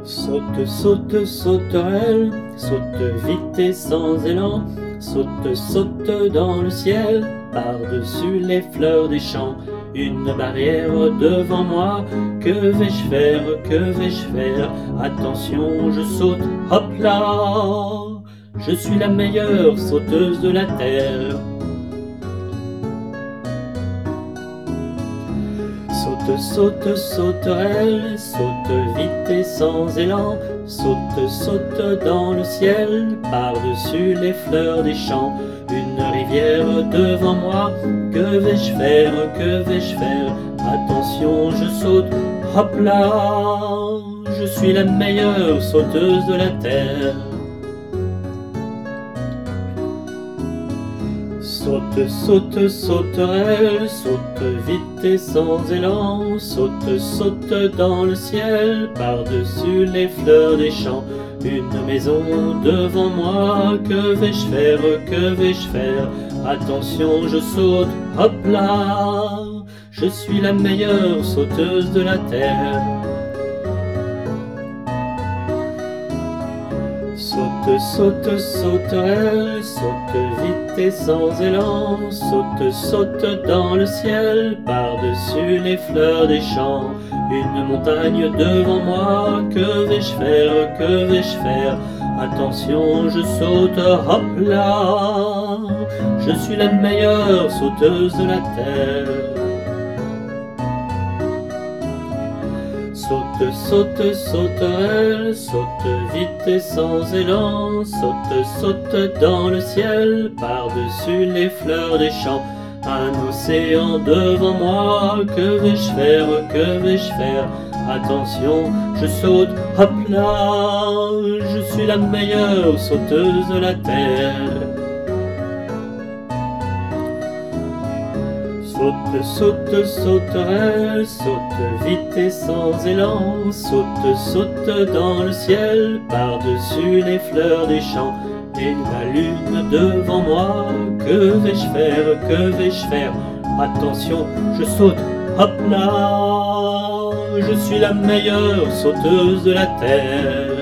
Saute, saute, sauterelle, saute vite et sans élan, saute, saute dans le ciel, par-dessus les fleurs des champs. Une barrière devant moi, que vais-je faire, que vais-je faire? Attention, je saute, hop là! Je suis la meilleure sauteuse de la terre. Saute, saute, sauterelle, saute vite et sans élan, saute, saute dans le ciel, par-dessus les fleurs des champs. Une rivière devant moi, que vais-je faire, que vais-je faire? Attention, je saute, hop là! Je suis la meilleure sauteuse de la terre. Saute, saute, sauterelle, saute vite et sans élan, saute, saute dans le ciel, par-dessus les fleurs des champs. Une maison devant moi, que vais-je faire, que vais-je faire? Attention, je saute, hop là! Je suis la meilleure sauteuse de la terre. Saute, saute, sauterelle, saute vite et sans élan, saute, saute dans le ciel, par-dessus les fleurs des champs. Une montagne devant moi, que vais-je faire, que vais-je faire? Attention, je saute, hop là! Je suis la meilleure sauteuse de la terre. Saute, saute, sauterelle, saute vite et sans élan, saute, saute dans le ciel, par-dessus les fleurs des champs. Un océan devant moi, que vais-je faire, que vais-je faire? Attention, je saute, hop là! Je suis la meilleure sauteuse de la terre. Saute, saute, sauterelle, saute vite et sans élan, saute, saute dans le ciel, par-dessus les fleurs des champs. Et la lune devant moi, que vais-je faire, que vais-je faire? Attention, je saute, hop là! Je suis la meilleure sauteuse de la terre.